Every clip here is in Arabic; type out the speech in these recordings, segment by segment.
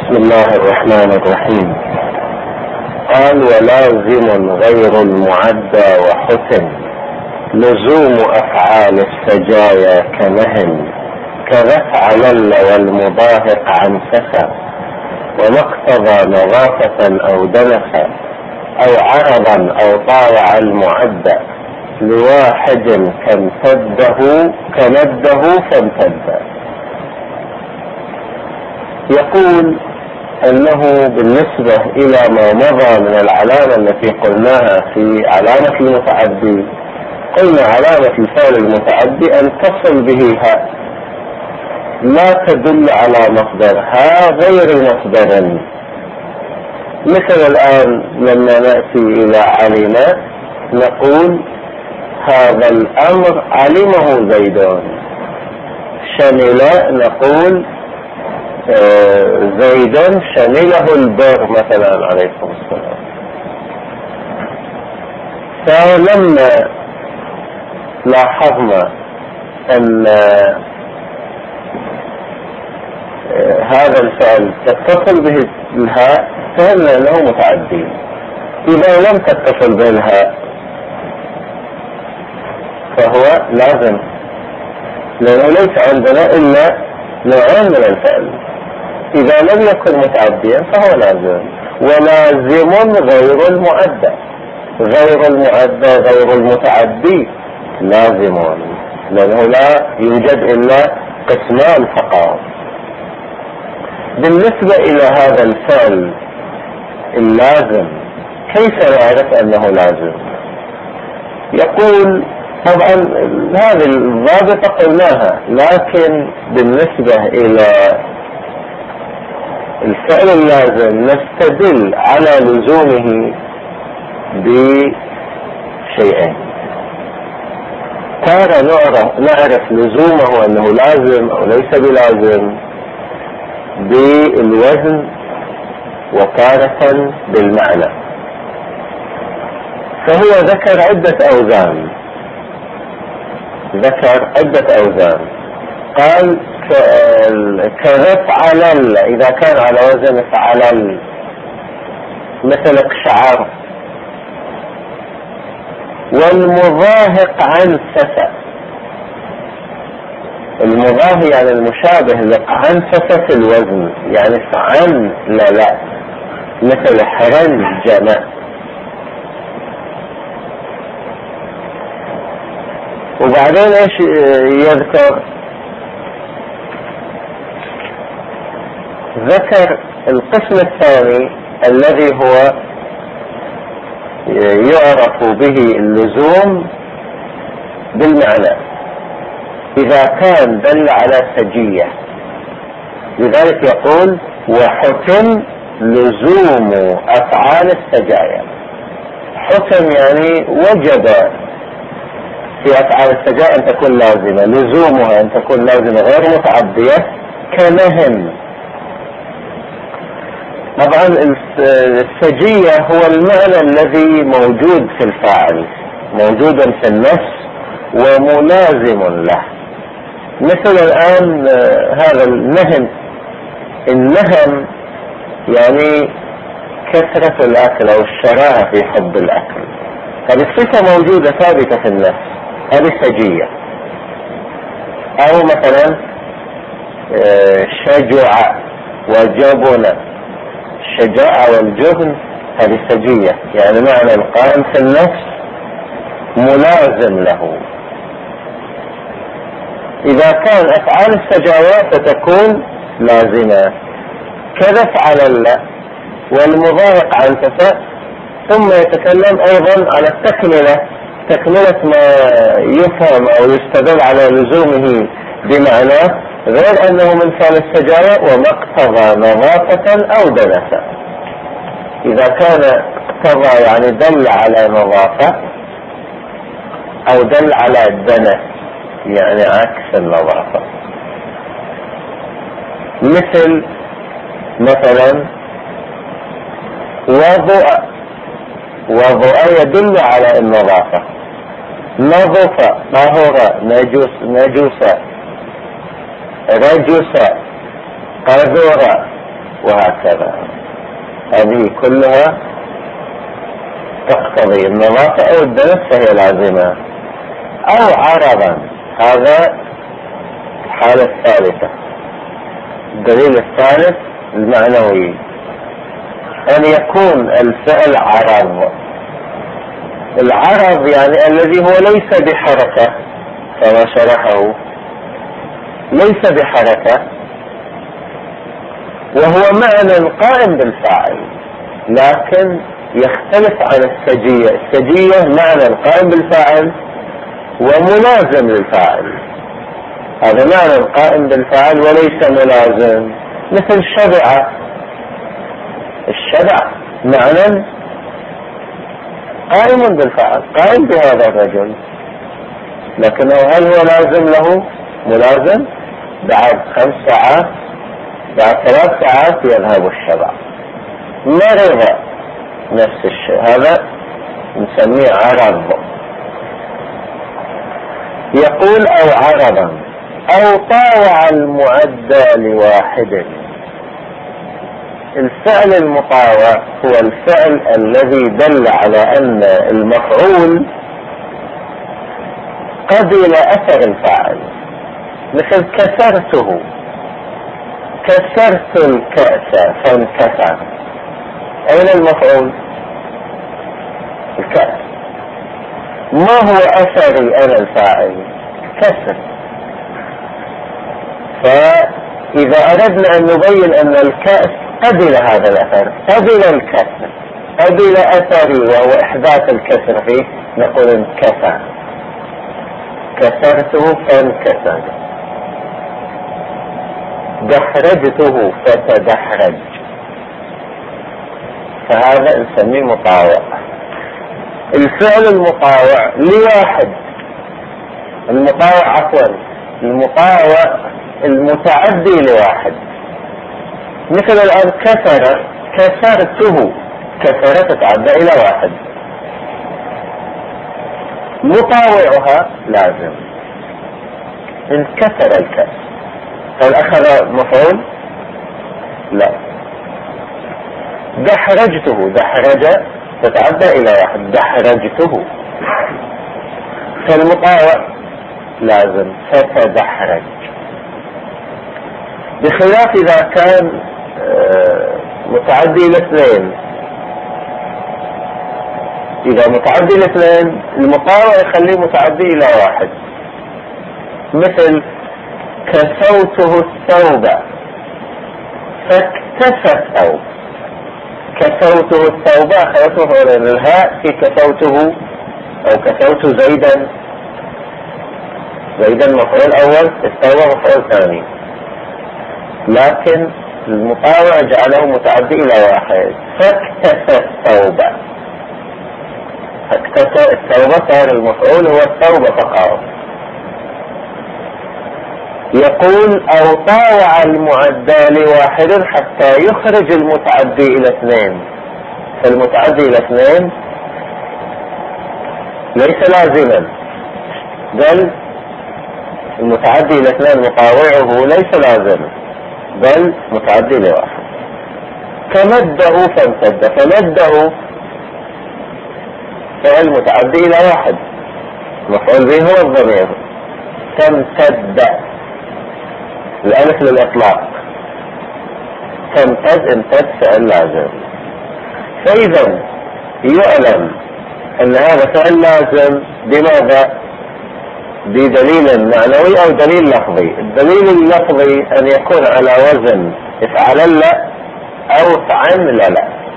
بسم الله الرحمن الرحيم. قال: ولازم غير المعدى وحسن لزوم أفعال السجايا كمهن كرفع لل والمضاهق عن سفا وما اقتضى نظافة أو دنسا أو عرضا أو طاوع المعدى لواحد كمده فامتد. يقول أنه بالنسبة إلى ما مضى من العلامة التي قلناها في علامة المتعدي، قلنا علامة الفعل المتعدي أن تصل به هاء لا تدل على مصدر، ها غير مصدر. مثل الآن لما نأتي إلى علم نقول هذا الأمر علمه زيدون. شمل نقول زيدون شمله البر مثلا عليكم السلام. فلما لاحظنا أن هذا الفعل تتصل به الهاء فهمنا أنه متعدي. إذا لم تتصل به الهاء فهو لازم، لأنه ليس عندنا إلا نوعين من الفعل. إذا لم يكن متعديا فهو لازم. ولازم غير المعدى، غير المعدى غير المتعدي لازم، لأنه لا يوجد إلا قسمان فقط. بالنسبة إلى هذا الفعل اللازم كيف نعرف أنه لازم؟ يقول طبعا هذه الضابطة قلناها، لكن بالنسبة إلى الفعل اللازم نستدل على لزومه بشيئين. تارة نعرف لزومه أنه لازم أو ليس بلازم بالوزن وتارة بالمعنى. فهو ذكر عدة أوزان، قال كرفع لل إذا كان على وزن فعلل مثل قشعر، والمضاهق عن سفا. المضاهي يعني المشابه عن سفة الوزن، يعني فعن لا مثل حرنجمة. وبعدين ايش يذكر؟ ذكر القسم الثاني الذي هو يعرف به اللزوم بالمعنى إذا كان دل على سجية. لذلك يقول وحكم لزوم أفعال السجايا. حكم يعني وجب في أفعال السجايا أن تكون لازمة، لزومها أن تكون لازمة غير متعدية كمهن. طبعا السجية هو المعنى الذي موجود في الفاعل، موجود في النفس وملازم له. مثل الآن هذا النهم يعني كثرة الأكل أو الشراهة في حب الأكل، هذه الصفة موجودة ثابتة في النفس، هذه سجية. أو مثلا شجع وجبن، الشجاعة والجبن هذه سجية، يعني معنى القائم في النفس ملازم له. إذا كان أفعال السجايا فتكون لازمة كرفع لل والمضاهق عن سفا. ثم يتكلم أيضا على تكملة ما يفهم أو يستدل على لزومه بمعناه، غير أنه من فعل السجايا وما اقتضى نظافة أو دنسة. إذا كان اقتضى يعني دل على نظافة أو دل على دنس يعني عكس النظافة. مثلا وضوء يدل على النظافة، نظف طهر نجوس رجس قذر وهكذا. هذه كلها تقتضي النظافة أو الدنس فهي لازمة. أو عرضا، هذا الحالة الثالثة. الدليل الثالث المعنوي، أن يكون الفعل عرض. العرض يعني الذي هو ليس بحركة، كما شرحه، ليس بحركة، وهو معنى قائم بالفاعل، لكن يختلف عن السجية. السجية معنى قائم بالفاعل وملازم للفاعل، هذا معنى قائم بالفاعل وليس ملازم. مثل شبع، الشبع معنى قائم بالفاعل، قائم بهذا الرجل، لكنه هل هو لازم له؟ ملازم. بعد 5 ساعات، بعد 3 ساعات يذهب الشبع. مرض نفس الشيء، هذا نسميه عرض. يقول أو عرضا أو طاوع المعدى لواحد. الفعل المطاوع هو الفعل الذي دل على أن المفعول قبل أثر الفاعل. مثل كسرته، كسرت الكأس فانكسر، أين المفعول؟ الكأس. ما هو أثري أنا الفاعل؟ كسر. فإذا أردنا أن نبين أن الكأس قبل هذا الأثر، قبل الكسر، قبل أثري وهو إحداث الكسر فيه، نقول انكسر. كسرته فانكسر، دحرجته فتدحرج، فهذا نسميه مطاوع. الفعل المطاوع لواحد، المطاوع عفوا، المطاوع المتعدي لواحد. مثل الآن كسر، كسرته، كسر تتعدى إلى واحد. مطاوعها لازم. انكسر الكأس، هل أخذ مفعول؟ لا. دحرجته، دحرج تتعدى إلى واحد، دحرجته. فالمطاوع لازم فتدحرج، بخلاف إذا كان متعدي لاثنين. إذا متعدي لاثنين المطاوع يخليه متعدي إلى واحد. مثل كسوته الثوب فاكتسى الثوب. كسوته الثوب أخذته الهاء في كسوته، أو كسوت زيدا. زيدا مفعول أول، الثوب مفعول ثاني، لكن المطاوع جعله متعدي إلى واحد. فاكتسى الثوب، فاكتسى الثوب صار المفعول هو الثوب فقط. يقول أو طاوع المعدى لواحد حتى يخرج المتعدي إلى اثنين. فالمتعدي إلى اثنين ليس لازما، بل المتعدي إلى اثنين مطاوعه ليس لازم، بل متعدي لواحد. كمده فامتد، فمده فعل متعدي إلى واحد، مفعول به هو الضمير. تمتد، الألف للإطلاق. تمتد، امتد فعل لازم. فإذا يعلم أن هذا فعل لازم بماذا؟ بدليل معنوي أو دليل لفظي. الدليل اللفظي أن يكون على وزن افعلل أو افعلل،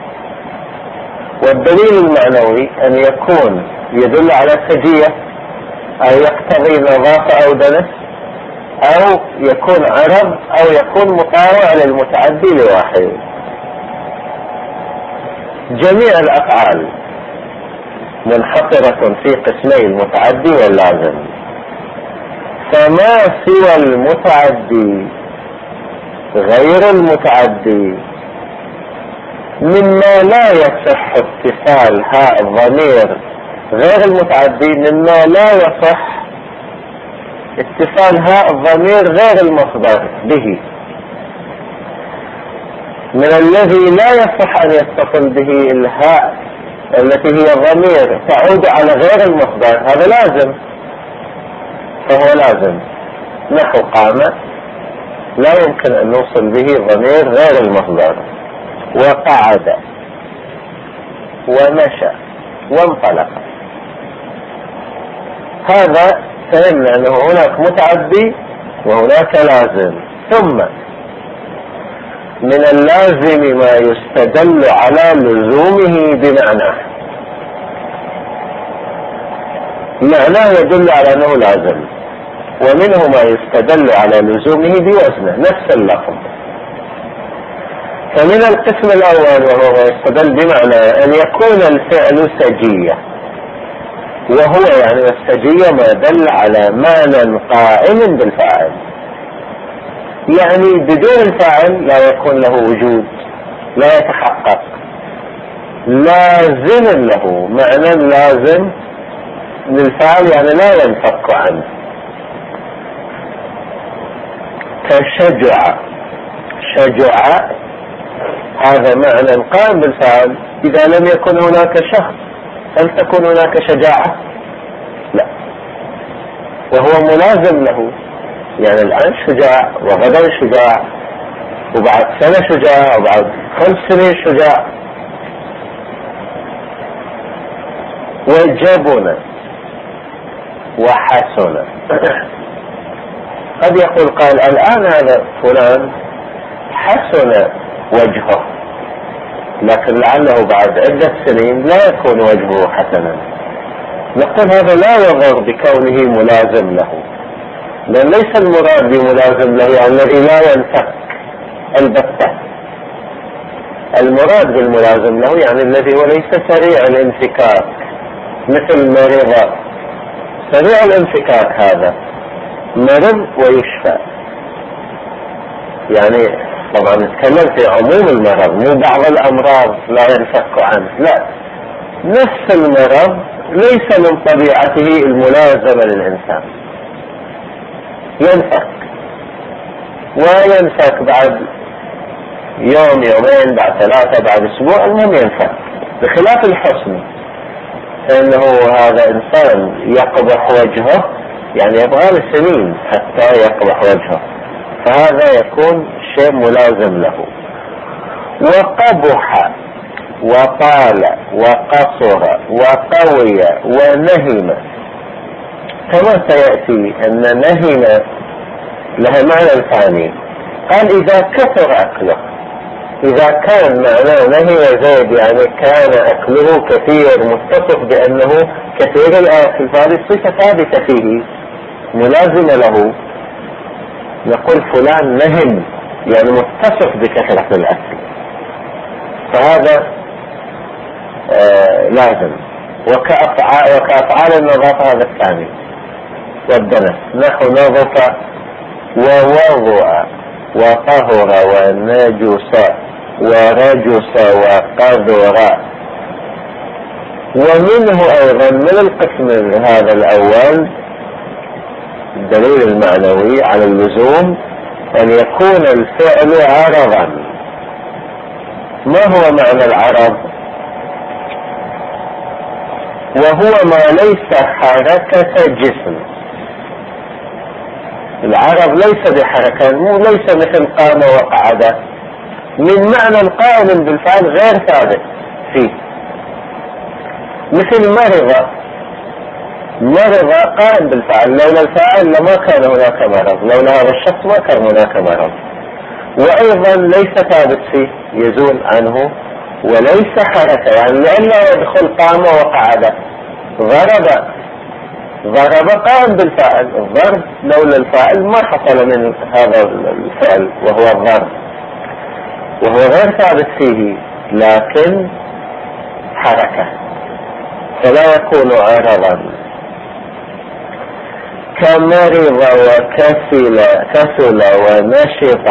والدليل المعنوي أن يكون يدل على سجية أو يقتضي نظافة أو دنس، أو يكون عرض، أو يكون مطاوع للمتعدي لواحد. جميع الأفعال منحصرة في قسمي المتعدي واللازم، فما سوى المتعدي غير المتعدي مما لا يصح اتصال هاء الضمير غير المتعدي، مما لا يصح اتصال هاء الضمير غير المصدر به. من الذي لا يصح أن يتصل به الهاء التي هي الضمير تعود على غير المصدر، هذا لازم، فهو لازم. نحو قام لا يمكن أن نوصل به ضمير غير المصدر، وقعد ومشى وانطلق، هذا فهمنا أنه هناك متعدي وهناك لازم. ثم من اللازم ما يستدل على لزومه بمعناه، معناه يدل على أنه لازم، ومنه ما يستدل على لزومه بوزنه نفس اللفظ. فمن القسم الأول وهو ما يستدل بمعنى أن يكون الفعل سجية، وهو يعني السجية ما دل على معنى قائم بالفاعل، يعني بدون الفاعل لا يكون له وجود، لا يتحقق، لازم له، معنى لازم للفاعل يعني لا ينفك عنه. كشجع، شجع هذا معنى قائم بالفاعل، إذا لم يكن هناك شخص هل تكون هناك شجاعة؟ لا، وهو ملازم له، يعني الآن شجاع وغدا شجاع وبعد سنة شجاع وبعد 5 سنين شجاع. وجبن وحسن قد يقول قال الآن هذا فلان حسن وجهه، لكن لعله بعد عدة سنين لا يكون وجهه حسنا. نقول هذا لا يضر بكونه ملازم له، لأن ليس المراد بملازم له يعني الذي لا ينفك البتة، المراد بالملازم له يعني الذي هو ليس سريع الانفكاك، مثل مرض سريع الانفكاك، هذا مرض ويشفى. يعني طبعا نتكلم في عموم المرض، مو بعض الأمراض لا ينفك عنه، لا، نفس المرض ليس من طبيعته الملازمة للإنسان، ينفك وينفك بعد يوم يومين بعد 3 بعد أسبوع، المهم ينفك. بخلاف الحسن فإنه هذا إنسان يقبح وجهه، يعني يبغى له سنين حتى يقبح وجهه، فهذا يكون شيء ملازم له. وقبح وطال وقصر وقوي ونهم، كما سيأتي أن نهم لها معنى ثاني. قال إذا كثر أكله، إذا كان معناه نهم زيد يعني كان أكله كثير، متصف بأنه كثير الأكل، فهذه الصفة ثابتة فيه ملازمة له، نقول فلان نهم يعني متصف بكثرة الأكل، فهذا لازم. وكأفعال النظافة هذا الثاني، والدنس نحو نظف ووضع وطهر ونجس ورجس وقذر. ومنه أيضا من القسم هذا الأول الدليل المعنوي على اللزوم أن يكون الفعل عرضا. ما هو معنى العرض؟ وهو ما ليس حركة جسم. العرض ليس بحركة، ليس مثل قام وقعد، من معنى قائم بالفعل غير ثابت فيه، مثل مرض قائم بالفعل، لولا الفاعل لما كان هناك مرض، لولا هذا الشخص ما كان هناك مرض. وأيضا ليس ثابت فيه، يزول عنه، وليس حركة يعني لأنه يدخل قام وقعد. ضرب قائم بالفعل، الضرب لولا الفاعل ما حصل من هذا الفعل وهو الضرب، وهو غير ثابت فيه لكن حركة، فلا يكون عرضا. كمرض وكسل ونشط،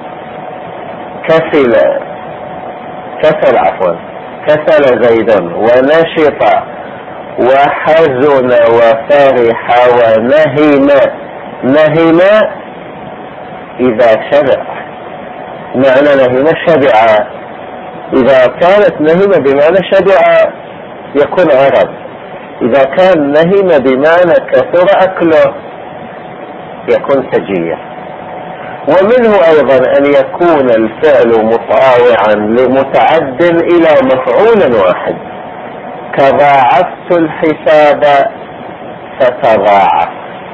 كسل زيد ونشط وحزن وفرح ونهم. نهم إذا شبع، معنى نهم شبع. إذا كانت نهم بمعنى شبع يكون عرض، إذا كان نهم بمعنى كثر أكله يكون سجية. ومنه أيضا أن يكون الفعل مطاوعا لمتعد إلى مفعول واحد، كضاعفت الحساب فتضاعف.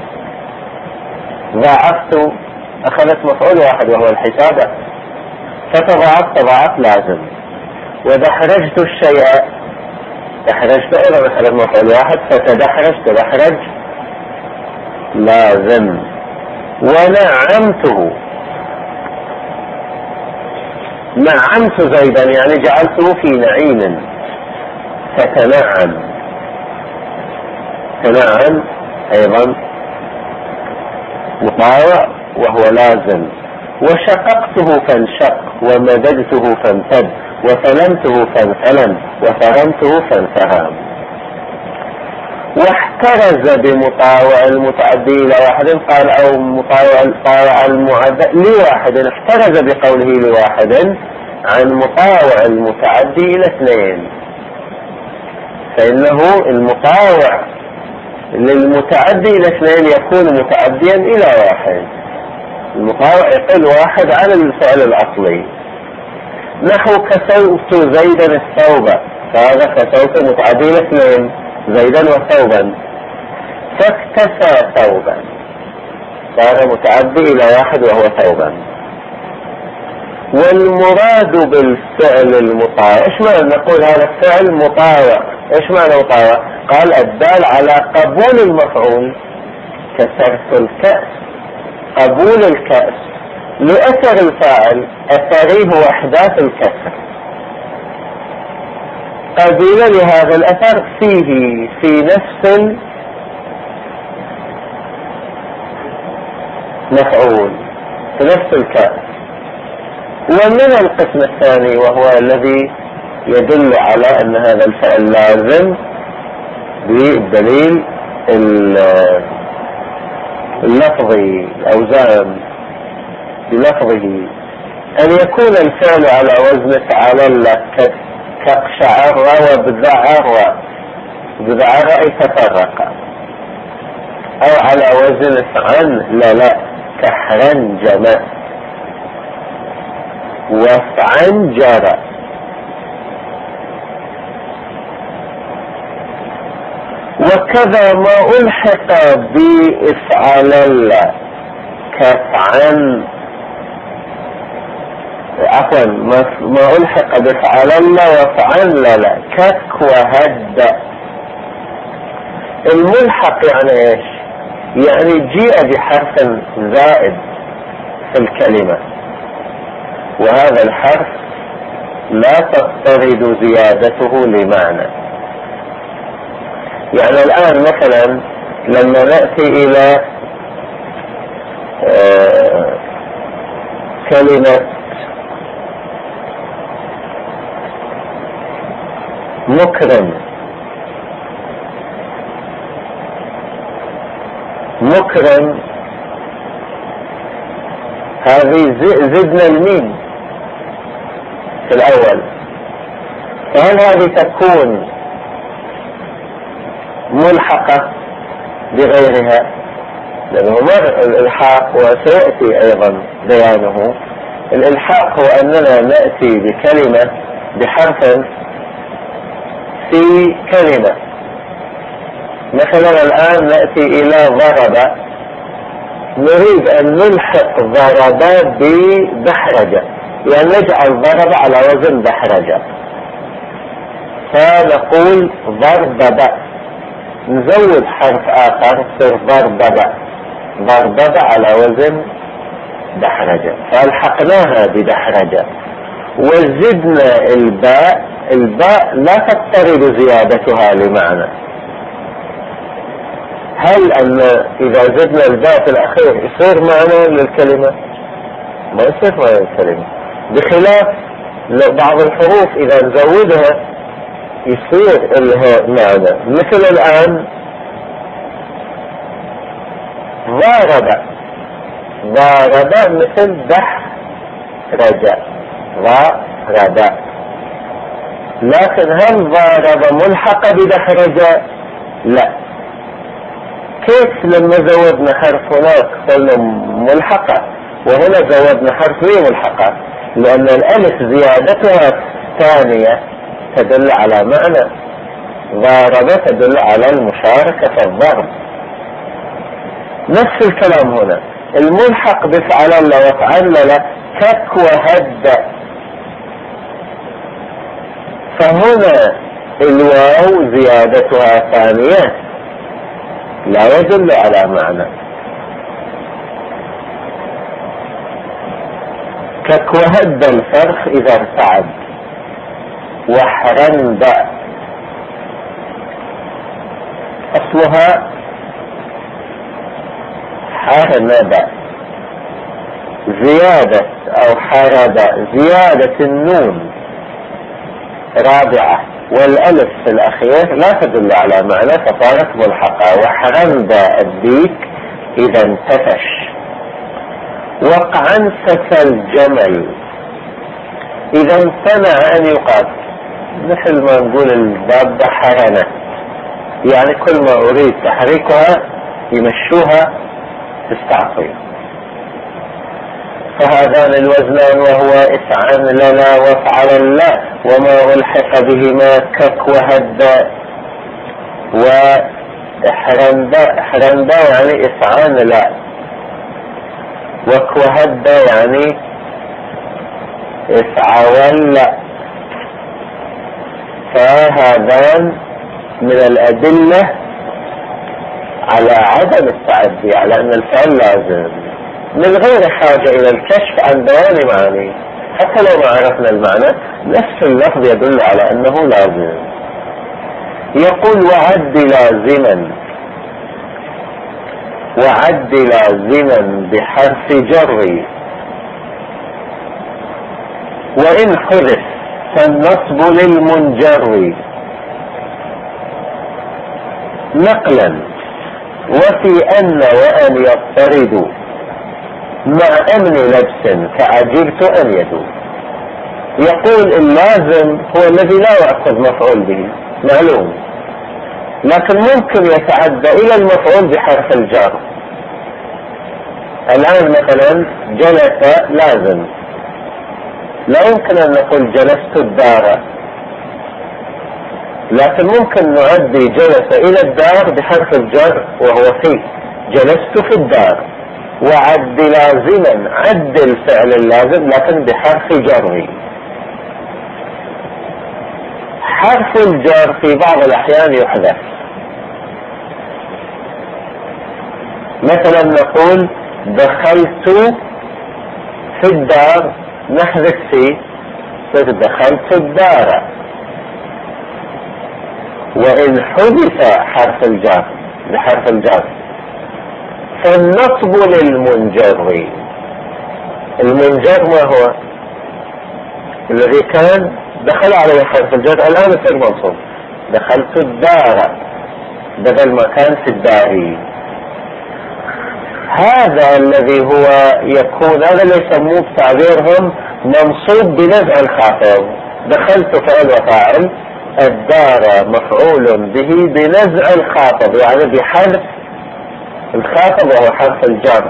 ضاعفت أخذت مفعول واحد وهو الحساب، فتضاعف تضاعف لازم. ودحرجت الشيء، دحرجت أيضا أخذت مفعول واحد، فتدحرج تدحرج لازم. ونعمته، نعمت زيدا يعني جعلته في نعيم، فتنعم، تنعم أيضا مطاوع وهو لازم. وشققته فانشق، ومددته فامتد، وفلمته فانفلم، وفرمته فانفهم. واحترز بمطاوع المتعدي إلى واحد، قال أو مطاوع المعدى لواحد، احترز بقوله لواحد عن مطاوع المتعدي إلى اثنين، فإنه المطاوع للمتعدي إلى اثنين يكون متعديا إلى واحد. المطاوع يقل واحد على الفعل الأصلي، نحو كسوت زيدا الثوب، فهذا كسوت متعدي إلى اثنين زيدا وثوبا. فاكتسى ثوبا، فهذا متعدي إلى واحد وهو ثوبا. والمراد بالفعل المطاوع، ايش معنى نقول هذا الفعل مطاوع؟ ايش معنى مطاوع؟ قال الدال على قبول المفعول، كسرت الكأس، قبول الكأس لأثر الفاعل، أثره هو إحداث الكسر، قبيل لهذا الأثر فيه في نفس المفعول، في نفس الكأس. ومن القسم الثاني وهو الذي يدل على أن هذا الفعل لازم بالدليل اللفظي، الأوزان بلفظه، أن يكون الفعل على وزن فعل كقشعر وبذعر، بذعر أي تفرق، أو على وزن فعن لا كحرنجم وفعنجر. وكذا ما ألحق بإفعال كفعن، عفوا ما ألحق بفعل وفعل كك وهد. الملحق يعني ايش؟ يعني جيء بحرف زائد في الكلمة، وهذا الحرف لا تضطرد زيادته لمعنى. يعني الآن مثلا لما نأتي إلى كلمة مكرم، مكرم هذه زدنا الميم في الأول، فهل هذه تكون ملحقة بغيرها؟ لأنه مر الإلحاق وسيأتي أيضا بيانه. الإلحاق هو أننا نأتي بكلمة بحرف في كلمة. مثلا الآن نأتي إلى ضرب، نريد أن نلحق ضرب بدحرجة، يعني نجعل ضرب على وزن دحرجة، فنقول ضربب، نزود حرف آخر صار ضربب، ضربب على وزن دحرجة، فالحقناها بدحرجة. وزدنا الباء، الباء لا تضطرد زيادتها لمعنى. هل أن إذا زدنا الباء في الأخير يصير معنى للكلمة؟ ما يصير معنى للكلمة، بخلاف بعض الحروف إذا نزودها يصير لها معنى. مثل الآن ضارب، ضارب مثل دحرج ضارب. لكن هل ضارب ملحقة بدحرج؟ لا. كيف لما زودنا حرف هناك قلنا ملحقة وهنا زودنا حرف ليه ملحقة؟ لأن الألف زيادتها الثانية تدل على معنى، ضارب تدل على المشاركة في الضرب. نفس الكلام هنا، الملحق بفعلل وفعلل كك وهد، فهنا الواو زيادتها ثانية لا يدل على معنى. كك وهد الفرخ إذا ارتعد، وحرند أصلها حرند، زيادة أو حرد زيادة النون رابعة والألف في الأخير لا تدل على معنى فصارت ملحقة. وحرند الديك إذا انتفش. وقعنفة الجمل إذا امتنع أن يقاتل، مثل ما نقول الدابة حرنة، يعني كل ما أريد تحريكها يمشوها تستعطي. فهذان الوزنان وهو افعل لنا وافعل الله، وما ألحق بهما كك وهد وحرندا يعني افعل لا، وكوهد يعني افعل. فهذان من الأدلة على عدم التعدي، على أن الفعل لازم من غير حاجة إلى الكشف عن بيان معانيه. حتى لو ما عرفنا المعنى نفس اللفظ يدل على أنه لازم. يقول وعد لازما، وعد لازما بحرف جر، وإن حذف فالنصب للمنجر نقلا، وفي أن وأن يضطرد مع أمن لبس كعجبت أن يدو. يقول اللازم هو الذي لا يعقد مفعول به معلوم، لكن ممكن يتعدى إلى المفعول بحرف الجر. الآن مثلا جلس لازم، لا يمكن أن نقول جلست الدار، لكن ممكن نعدي جلس إلى الدار بحرف الجر وهو في، جلست في الدار. وعد لازما، عد الفعل اللازم لكن بحرف جر. حرف الجر في بعض الأحيان يحذف، مثلا نقول دخلت في الدار، نحذف في دخلت الدار. وإن حذف حرف الجر بحرف الجر فالنصب للمنجر. المنجر ما هو؟ الذي كان دخل عليه حرف الجر الآن يصير منصوب. دخلت الدار بدل ما كان في الدار. هذا الذي هو يكون، هذا اللي يسموه بتعبيرهم منصوب بنزع الخافض. دخلت فعل وفاعل، الدار مفعول به بنزع الخافض، يعني بحذف الخافض وهو حرف الجر.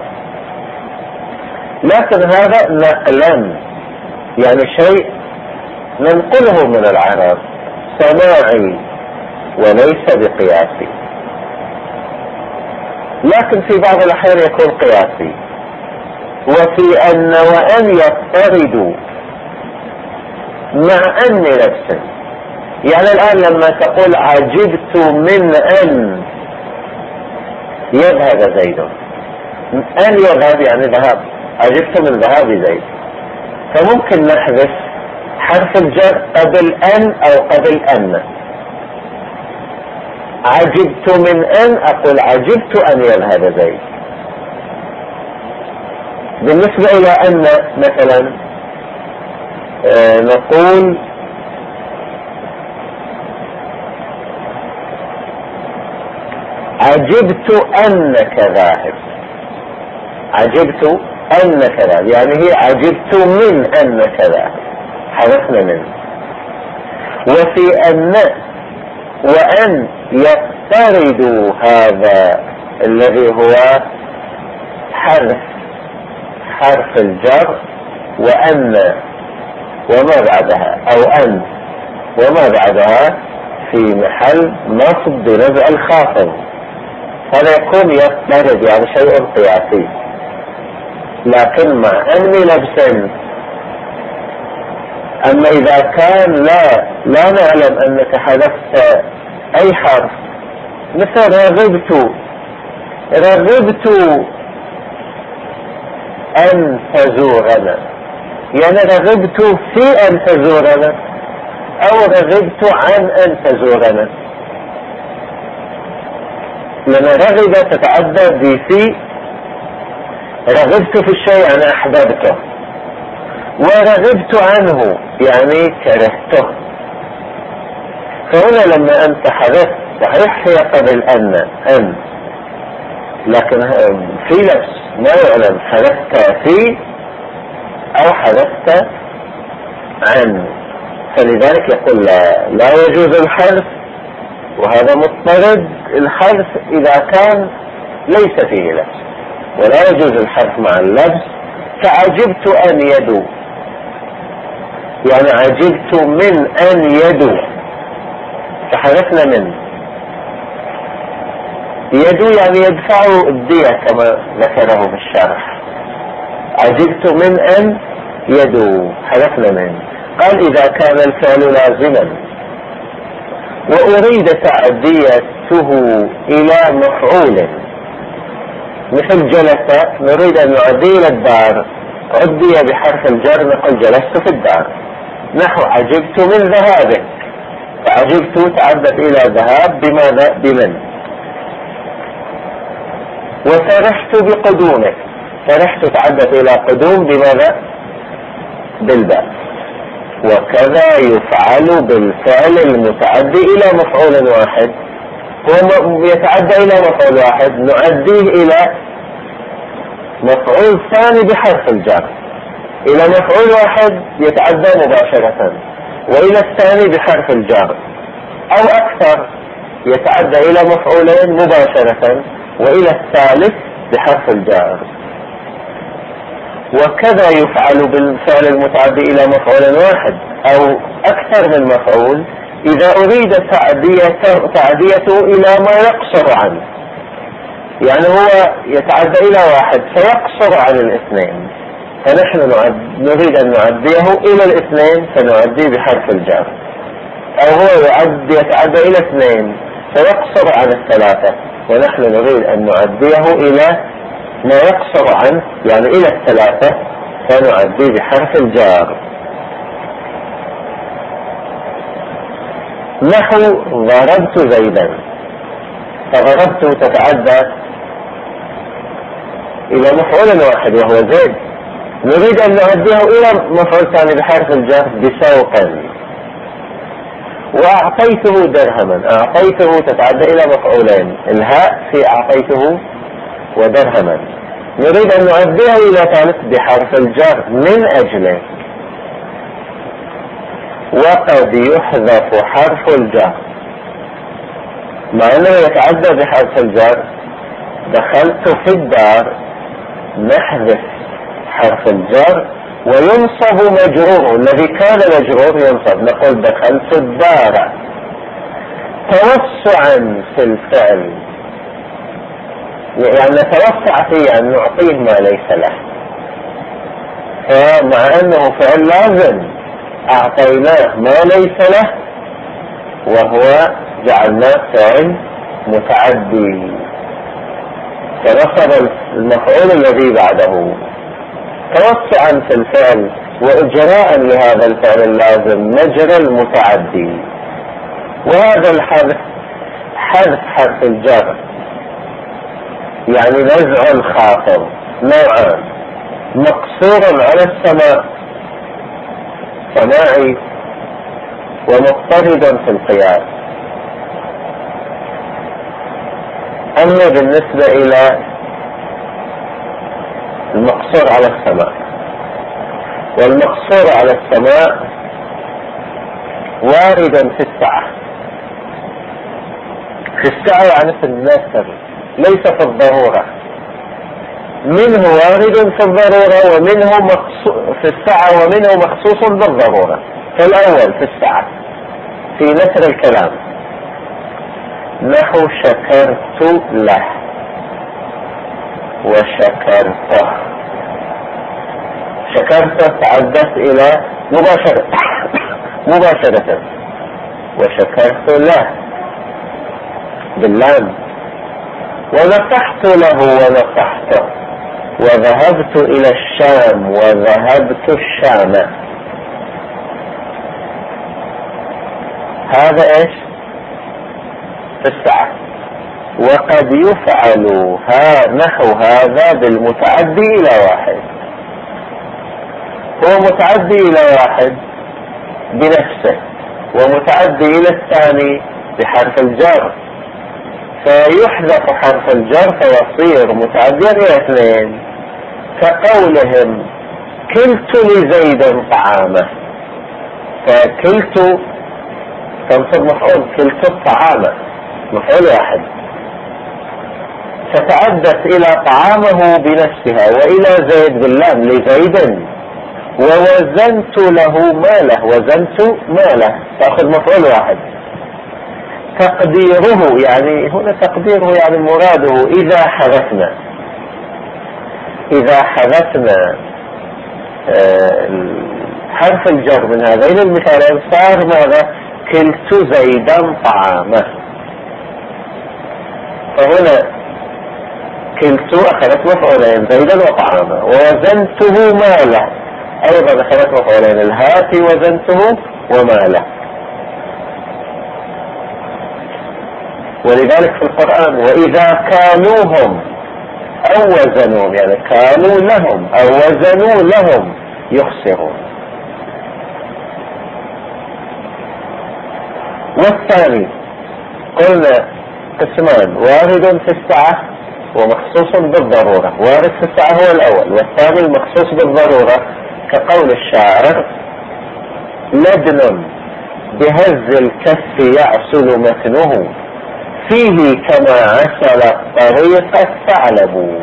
لكن هذا نقلا، يعني شيء ننقله من العرب، سماعي وليس بقياسي. لكن في بعض الأحيان يكون قياسي. وفي أن وأن يضطرد مع أن نفسه، يعني الآن لما تقول عجبت من أن يذهب زيد، أن يذهب يعني ذهاب، عجبت من ذهاب زيد، فممكن نحذف حرف الجر قبل أن أو قبل أن. عجبت من أن أقول عجبت أن يذهب زيد. بالنسبة إلى أن مثلا نقول عجبت أنك ذاهب. عجبت أن كذا، يعني هي عجبت من أن كذا، حذفنا منه. وفي أن وأن يفترض هذا الذي هو حذف حرف الجر وأن وما بعدها، أو أن وما بعدها في محل نصب بنزع الخافض، هذا يكون يفترض يعني شيء قياسي. لكن مع أني لبس، أما إذا كان لا نعلم أنك حذفت أي حرف، مثل رغبت أن تزورنا، يعني رغبت في أن تزورنا أو رغبت عن أن تزورنا، لأن رغب تتعدى بفي. رغبت في الشيء أنا أحببته، ورغبت عنه يعني كرهته. فهنا لما أنت حذفت، صحيح هي قبل أن، لكن في لبس ما يعلم حذفت في أو حذفت عن، فلذلك يقول لا يجوز الحذف، وهذا مضطرد الحذف إذا كان ليس فيه لبس، ولا يجوز الحذف مع اللبس. كعجبت أن يدو، يعني عجبت من أن يدو، فحذفنا من. يدو يعني يدفع الدية كما ذكره في الشرح. عجبت من أن يدو، حذفنا من. قال إذا كان الفعل لازما وأريد تعديته إلى مفعول، مثل جلس نريد أن نعدي إلى الدار، عدي بحرف الجر نقول جلست في الدار. نحو عجبت من ذهابك، فعجبت تعدت إلى ذهاب بماذا؟ بمن. وفرحت بقدومك، فرحت تعدت إلى قدوم بماذا؟ بالباء. وكذا يفعل بالفعل المتعدي إلى مفعول واحد، هو يتعدى إلى مفعول واحد نعديه إلى مفعول ثاني بحرف الجر، إلى مفعول واحد يتعدى مباشرة، وإلى الثاني بحرف الجر، أو أكثر يتعدى إلى مفعولين مباشرة، وإلى الثالث بحرف الجر. وكذا يفعل بالفعل المتعدي إلى مفعول واحد أو أكثر من مفعول إذا أريد تعديته إلى ما يقصر عنه، يعني هو يتعدى إلى واحد فيقصر عن الاثنين، فنحن نريد أن نعديه إلى الاثنين فنعديه بحرف الجر. أو هو يتعدى إلى اثنين فيقصر عن الثلاثة، ونحن نريد أن نعديه إلى ما يقصر عنه يعني إلى الثلاثة فنعديه بحرف الجر. نحو ضربت زيدا، فضربت تتعدى إلى مفعول واحد وهو زيد، نريد أن نعديه إلى مفعول ثاني بحرف الجر بسوقا. وأعطيته درهما، أعطيته تتعدى إلى مفعولين، الهاء في أعطيته ودرهما، نريد أن نعديه إلى ثالث بحرف الجر من أجله. وقد يحذف حرف الجر، مع أنه يتعدى بحرف الجر. دخلت في الدار، نحذف حرف الجر وينصب مجروره، الذي كان مجرور ينصب، نقول دخلت الدار. توسعا في الفعل، يعني نتوسع فيه أن نعطيه ما ليس له، فمع أنه فعل لازم أعطيناه ما ليس له وهو جعلناه فعل متعدي، فنصب المفعول الذي بعده. توسعا في الفعل وإجراء لهذا الفعل اللازم مجرى المتعدي. وهذا الحذف حذف حرف الجر، يعني نزع الخافض نوعان: مقصور على السماء سماعي، ومضطرد في القياس. أما بالنسبة إلى المقصور على السماء. والمقصور على السماء واردا في السعة. في السعة يعني في النثر، ليس في الضرورة. منه وارد في الضرورة ومنه في السعة ومنه مخصوص بالضرورة. فالأول في السعة في نثر الكلام، نحو شكرت له وشكرته. شكرته تعدت إلى مباشرة، وشكرت له باللام. ونصحت له ونصحته، وذهبت إلى الشام وذهبت الشام. هذا ايش؟ في السعة. وقد يفعل نحو هذا بالمتعدي إلى واحد. هو متعدي إلى واحد بنفسه، ومتعدي إلى الثاني بحرف الجر، فيحذف حرف الجر فيصير متعديا إلى اثنين. كقولهم كلت لزيد طعامه، فكلت تنصب مفعول، كلت الطعامة مفعول واحد، فتعدت إلى طعامه بنفسها وإلى زيد باللام لزيد. ووزنت له ماله، وزنت ماله تأخذ مفعول واحد. تقديره يعني هنا تقديره يعني مراده إذا حذفنا حرف الجر من هذين المثالين صار ماذا؟ كلت زيدا طعامه. فهنا كلت أخذت مفعولين زيدا وطعامه، ووزنته ماله أيضا أخذت مفعولين الهاتي وزنته وماله. ولذلك في القرآن وإذا كالوهم أو وزنوهم، يعني كانوا لهم أو وزنوا لهم يخسرون. والثاني قلنا قسمان، وارد في السعة ومخصوص بالضرورة. وارد في السعة هو الأول، والثاني المخصوص بالضرورة، كقول الشاعر لدن بهز الكف يعسل متنه، فيه كما عسل الطريق الثعلب.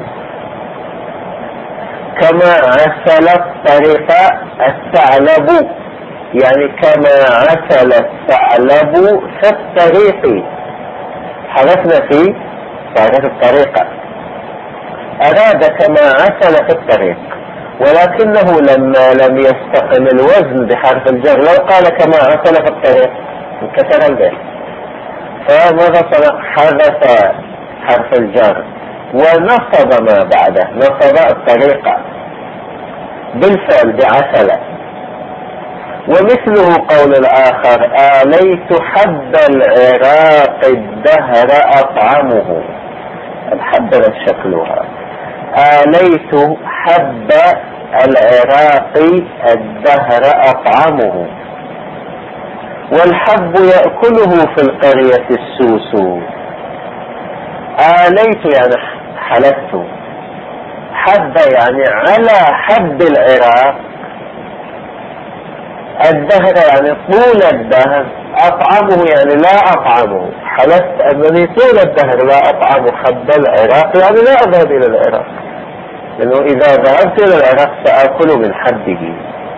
كما عسل الطريق الثعلب يعني كما عسل الثعلب في الطريق. حذفنا في صارت الطريقة، أراد كما عسل في الطريق، ولكنه لما لم يستقم الوزن بحرف الجر لو قال كما عسل في الطريق انكسر البيت. فماذا صنع؟ حذف حرف الجر ونصب ما بعده، نصب الطريقة بالفعل بعسل. ومثله قول الآخر آليت حب العراق الدهر أطعمه. الحب شكلها آليت حب العراق الدهر أطعمه، والحب يأكله في القرية السوس. آليت يعني حلبت، حب يعني على حب العراق، الدهر يعني طول الدهر، أطعمه يعني لا أطعمه، حلفت أنني طول الدهر لا أطعم حب العراق يعني لا أذهب إلى العراق، لأنه إذا ذهبت إلى العراق سأكل من حبه.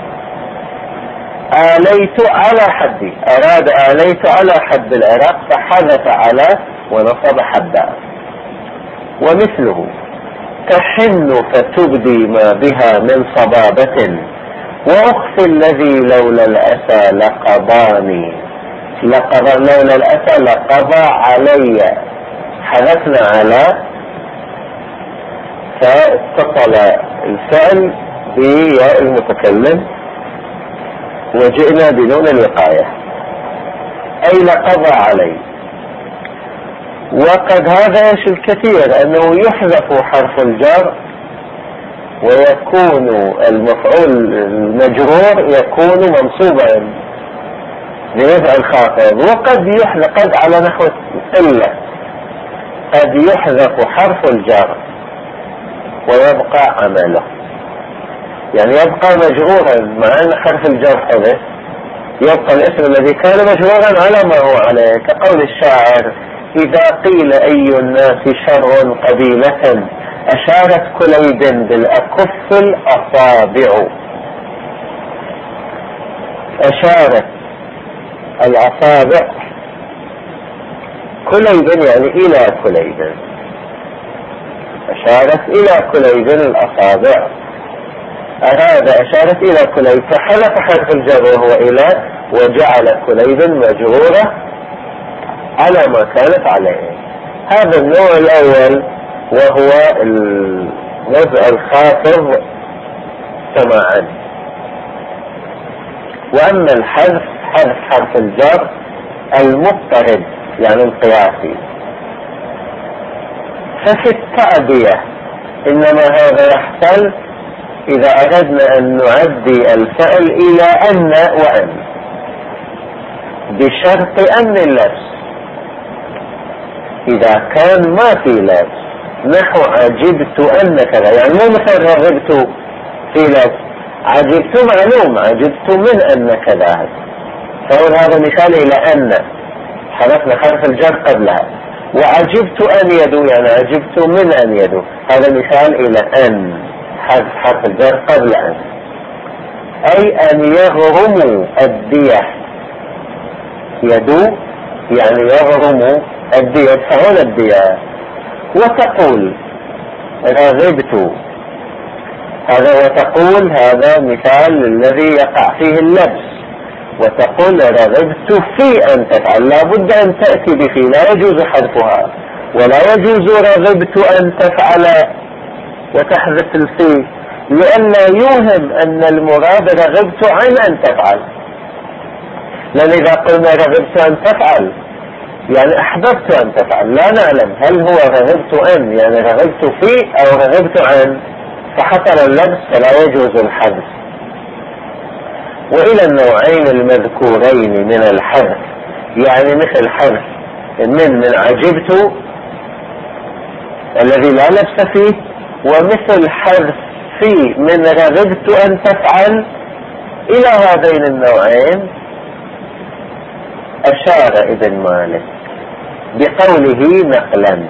آليت على حبي، أراد آليت على حب العراق فحذف على ونصب حبا. ومثله تحن فتبدي ما بها من صبابة، وأخفي الذي لولا الأسى لقضاني، لولا الأسى لقضى علي. حذفنا على فاتصل الفعل بياء المتكلم وجئنا بنون الوقاية أي لقضى علي. وقد هذا الكثير أنه يحذف حرف الجر ويكون المفعول المجرور يكون منصوبا لرفع الخافض. وقد يحذف قد على نحو إلا، قد يحذف حرف الجر ويبقى عمله، يعني يبقى مجرورا مع أن حرف الجر حذف، يبقى الاسم الذي كان مجرورا على ما هو عليه، كقول الشاعر: إذا قيل أي الناس شر قبيلة أشارت كليب بالأكف الأصابع. أشارت الأصابع كليب يعني إلى كليب، أشارت إلى كليب الأصابع، أراد أشارت إلى كليب فحذف حرف الجر وهو إلى، وجعل كليب مجرورة على ما كانت عليه. هذا النوع الأول وهو الوضع الخافض سماعا. وأما الحذف، حذف حرف الجر المضطرد يعني القياسي، ففي التعدية إنما هذا يحصل إذا أردنا أن نعدي الفعل إلى أن وأن بشرط أن اللبس. إذا كان ما في لبس نحو عجبت أن كذا، يعني مو مثل رغبت في لبس، عجبت معلوم، عجبت من أن كذا، فهو هذا مثال إلى أن حذفنا حرف الجر قبلها. وعجبت أن يدو يعني عجبت من أن يدو، هذا مثال إلى أن حذف حرف الجر قبل أن، أي أن يغرم الدية. يدو يعني يغرم الدية، يدفعون الدية. وتقول رغبت، هذا وتقول هذا مثال الذي يقع فيه اللبس. وتقول رغبت في أن تفعل، لا بد أن تأتي بفي، لا يجوز حذفها، ولا يجوز رغبت أن تفعل وتحذف الفي، لأن يوهم أن المراد رغبت عن أن تفعل. لأن إذا قلنا رغبت أن تفعل يعني أحببت أن تفعل، لا نعلم هل هو رغبت أن يعني رغبت في أو رغبت عن، فحصل اللبس فلا يجوز الحذف. وإلى النوعين المذكورين من الحذف، يعني مثل حذف من عجبت الذي لا لبس فيه، ومثل حذف في من رغبت أن تفعل، إلى هذين النوعين أشار ابن مالك بقوله نقلا،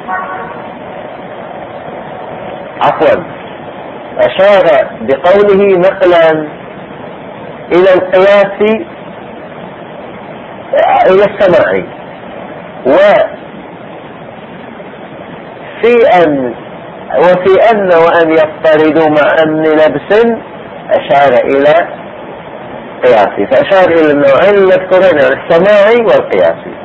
عفوا أشار بقوله نقلا إلى القياس، إلى السماع. وفي أن وأن يفترضوا مع أن لبس أشار إلى قياسي، فأشار إلى النوعين المذكورين السماعي والقياسي.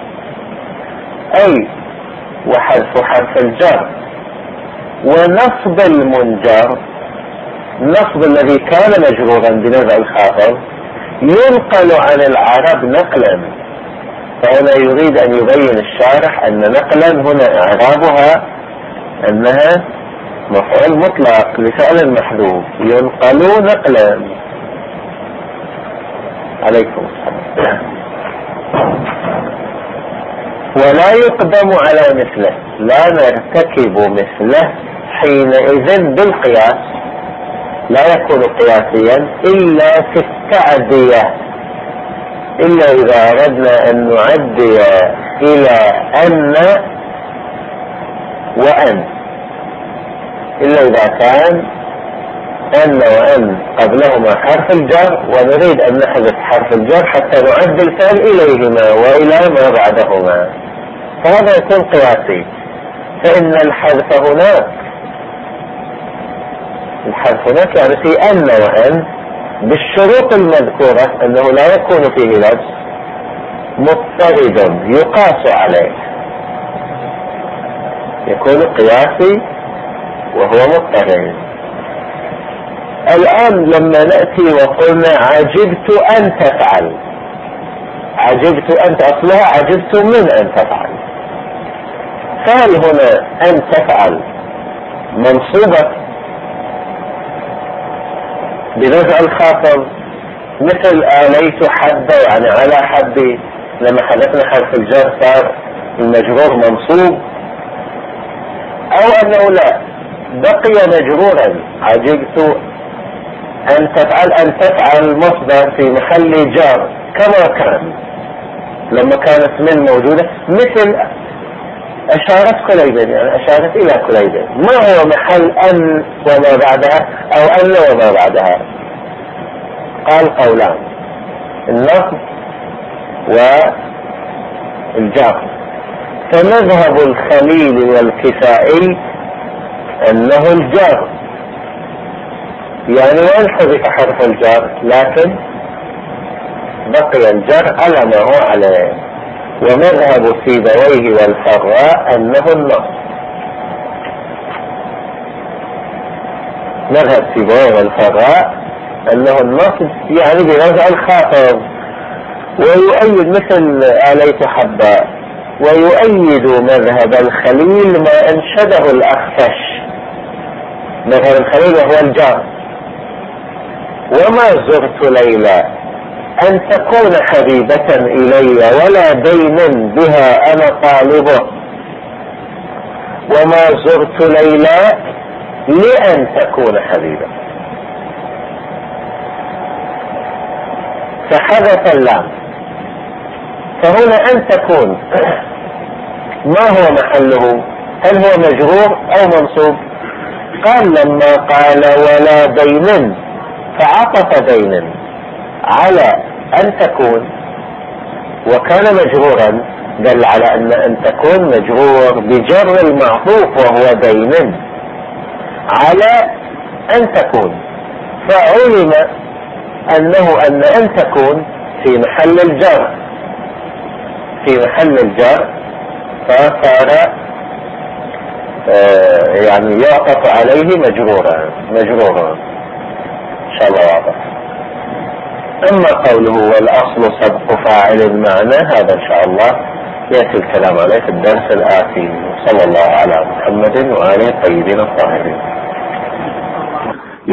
أي وحذف حرف الجر ونصب المنجر، النصب الذي كان مجرورا بنزع الخافض ينقل عن العرب نقلا. فهنا يريد أن يبين الشارح أن نقلا هنا إعرابها أنها مفعول مطلق لفعل محذوف، ينقل نقلا. عليكم السلام. ولا يقدم على مثله، لا نرتكب مثله حينئذ بالقياس، لا يكون قياسيا إلا في التعدية، إلا إذا أردنا أن نعدي إلى أن وأن، إلا إذا كان أن وأن قبلهما حرف الجر ونريد أن نحذف حرف الجر حتى نعد الفعل إليهما وإلى ما بعدهما، فهذا يكون قياسي. فإن الحذف هناك، الحذف هناك يعني في أن وأن بالشروط المذكورة أنه لا يكون فيه لبس، مضطرد يقاس عليه، يكون قياسي وهو مضطرد. الآن لما نأتي وقلنا عجبت أن تفعل، عجبت أن أصلها عجبت من أن تفعل، فهل هنا أن تفعل منصوبة بنزع الخافض مثل آليت حد يعني على حد، لما حذفنا حرف الجر صار المجرور منصوب، أو أنه لا بقي مجرورا. عجبت أن تفعل مصدر في محل جار كما كان لما كانت من موجودة، مثل أشارت كليبا، يعني أشارت إلى كليبا. ما هو محل أن وما بعدها أو أن وما بعدها؟ قال قولان: النصب والجار. فمذهب الخليل والكسائي أنه الجار، يعني وين حذف حرف الجار لكن بقي الجر على ما هو عليه. ومذهب سيبويه والفراء أنه النصب. مذهب سيبويه والفراء أنه النصب، يعني برفع الخافض. ويؤيد مثل آليت حباء، ويؤيد مذهب الخليل ما أنشده الأخفش. مذهب الخليل وهو الجار: وما زرت ليلى أن تكون حبيبة إلي ولا دين بها أنا طالبه، وما زرت ليلى لأن تكون حبيبة. فحدث اللام. فهنا أن تكون ما هو محله؟ هل هو مجرور أو منصوب؟ قال لما قال ولا دين فعطف دين على أن تكون وكان مجرورا، دل على أن تكون مجرور بجر المعطوف وهو دين على أن تكون، فعلم أن تكون في محل الجر، فصار يعني يعطف عليه مجرورا. إن شاء الله واضح. أما قوله والأصل سبق فاعل المعنى، هذا إن شاء الله يأتي الكلام عليه في الدرس الآتي. صلى الله على محمد وآله الطيبين الطاهرين.